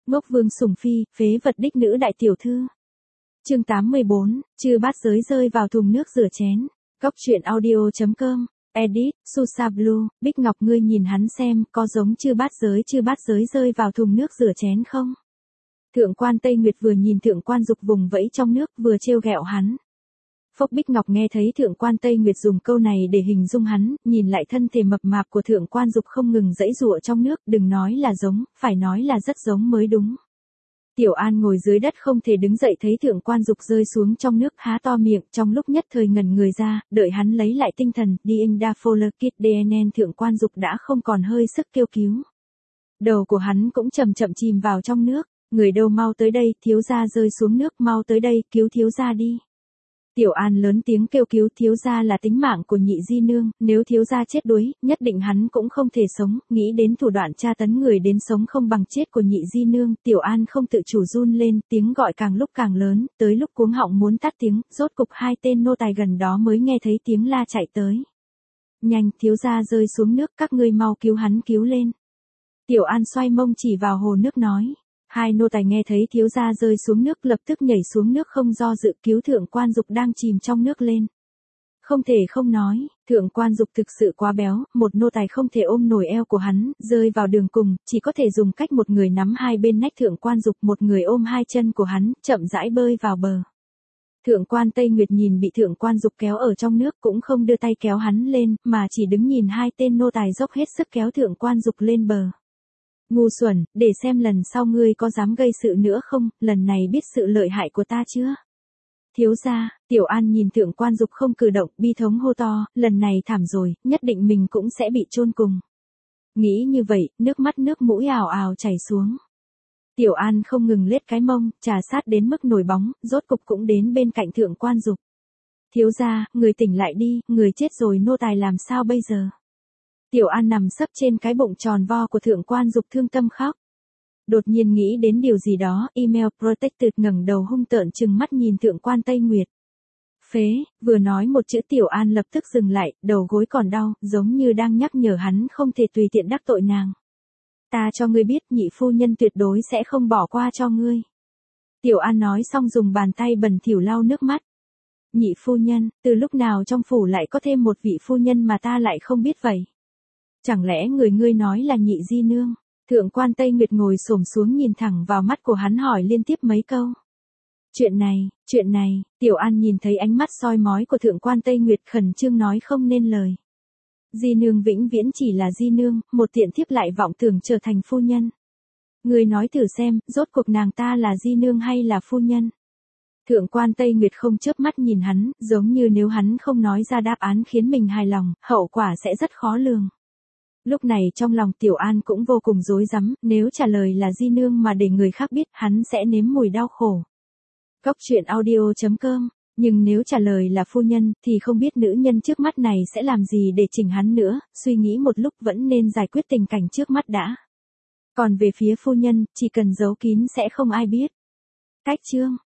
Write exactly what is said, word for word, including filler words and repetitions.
Ngốc Vương sủng phi, phế vật đích nữ đại tiểu thư. Chương tám mươi bốn, chư bát giới rơi vào thùng nước rửa chén. Góc truyện audio chấm com. Edit, Susa Blue, Bích Ngọc ngươi nhìn hắn xem, có giống chư bát giới chư bát giới rơi vào thùng nước rửa chén không? Thượng quan Tây Nguyệt vừa nhìn thượng quan Dục vùng vẫy trong nước, vừa trêu ghẹo hắn. Phốc Bích Ngọc nghe thấy thượng quan Tây Nguyệt dùng câu này để hình dung hắn, nhìn lại thân thể mập mạp của thượng quan Dục không ngừng giãy giụa trong nước, đừng nói là giống, phải nói là rất giống mới đúng. Tiểu An ngồi dưới đất không thể đứng dậy thấy thượng quan Dục rơi xuống trong nước há to miệng, trong lúc nhất thời ngẩn người ra, đợi hắn lấy lại tinh thần, Dying Da Foler Kid đê en en thượng quan Dục đã không còn hơi sức kêu cứu. Đầu của hắn cũng chậm chậm chìm vào trong nước, người đâu mau tới đây, thiếu gia rơi xuống nước, mau tới đây, cứu thiếu gia đi. Tiểu An lớn tiếng kêu cứu, thiếu gia là tính mạng của nhị di nương, nếu thiếu gia chết đuối, nhất định hắn cũng không thể sống, nghĩ đến thủ đoạn tra tấn người đến sống không bằng chết của nhị di nương, Tiểu An không tự chủ run lên, tiếng gọi càng lúc càng lớn, tới lúc cuống họng muốn tắt tiếng, rốt cục hai tên nô tài gần đó mới nghe thấy tiếng la chạy tới. Nhanh, thiếu gia rơi xuống nước, các ngươi mau cứu hắn cứu lên. Tiểu An xoay mông chỉ vào hồ nước nói. Hai nô tài nghe thấy thiếu gia rơi xuống nước lập tức nhảy xuống nước không do dự cứu thượng quan Dục đang chìm trong nước lên. Không thể không nói, thượng quan Dục thực sự quá béo, một nô tài không thể ôm nổi eo của hắn, rơi vào đường cùng, chỉ có thể dùng cách một người nắm hai bên nách thượng quan Dục, một người ôm hai chân của hắn, chậm rãi bơi vào bờ. Thượng quan Tây Nguyệt nhìn bị thượng quan Dục kéo ở trong nước cũng không đưa tay kéo hắn lên, mà chỉ đứng nhìn hai tên nô tài dốc hết sức kéo thượng quan Dục lên bờ. Ngu xuẩn, để xem lần sau ngươi có dám gây sự nữa không, lần này biết sự lợi hại của ta chưa? Thiếu gia, Tiểu An nhìn thượng quan Dục không cử động, bi thống hô to, lần này thảm rồi, nhất định mình cũng sẽ bị chôn cùng. Nghĩ như vậy, nước mắt nước mũi ào ào chảy xuống. Tiểu An không ngừng lết cái mông, trà sát đến mức nổi bóng, rốt cục cũng đến bên cạnh thượng quan Dục. Thiếu gia, người tỉnh lại đi, người chết rồi nô tài làm sao bây giờ? Tiểu An nằm sấp trên cái bụng tròn vo của thượng quan Dục thương tâm khóc. Đột nhiên nghĩ đến điều gì đó, email protected ngẩng đầu hung tợn trừng mắt nhìn thượng quan Tây Nguyệt. Phế, vừa nói một chữ Tiểu An lập tức dừng lại, đầu gối còn đau, giống như đang nhắc nhở hắn không thể tùy tiện đắc tội nàng. Ta cho ngươi biết nhị phu nhân tuyệt đối sẽ không bỏ qua cho ngươi. Tiểu An nói xong dùng bàn tay bẩn thỉu lau nước mắt. Nhị phu nhân, từ lúc nào trong phủ lại có thêm một vị phu nhân mà ta lại không biết vậy? Chẳng lẽ người ngươi nói là nhị di nương? Thượng quan Tây Nguyệt ngồi xổm xuống nhìn thẳng vào mắt của hắn hỏi liên tiếp mấy câu. Chuyện này, chuyện này, Tiểu An nhìn thấy ánh mắt soi mói của thượng quan Tây Nguyệt khẩn trương nói không nên lời. Di nương vĩnh viễn chỉ là di nương, một tiện thiếp lại vọng tưởng trở thành phu nhân. Ngươi nói thử xem, rốt cuộc nàng ta là di nương hay là phu nhân? Thượng quan Tây Nguyệt không chớp mắt nhìn hắn, giống như nếu hắn không nói ra đáp án khiến mình hài lòng, hậu quả sẽ rất khó lường. Lúc này trong lòng Tiểu An cũng vô cùng rối rắm, nếu trả lời là di nương mà để người khác biết, hắn sẽ nếm mùi đau khổ. Góc truyện audio chấm com, nhưng nếu trả lời là phu nhân, thì không biết nữ nhân trước mắt này sẽ làm gì để chỉnh hắn nữa, suy nghĩ một lúc vẫn nên giải quyết tình cảnh trước mắt đã. Còn về phía phu nhân, chỉ cần giấu kín sẽ không ai biết. Cách chương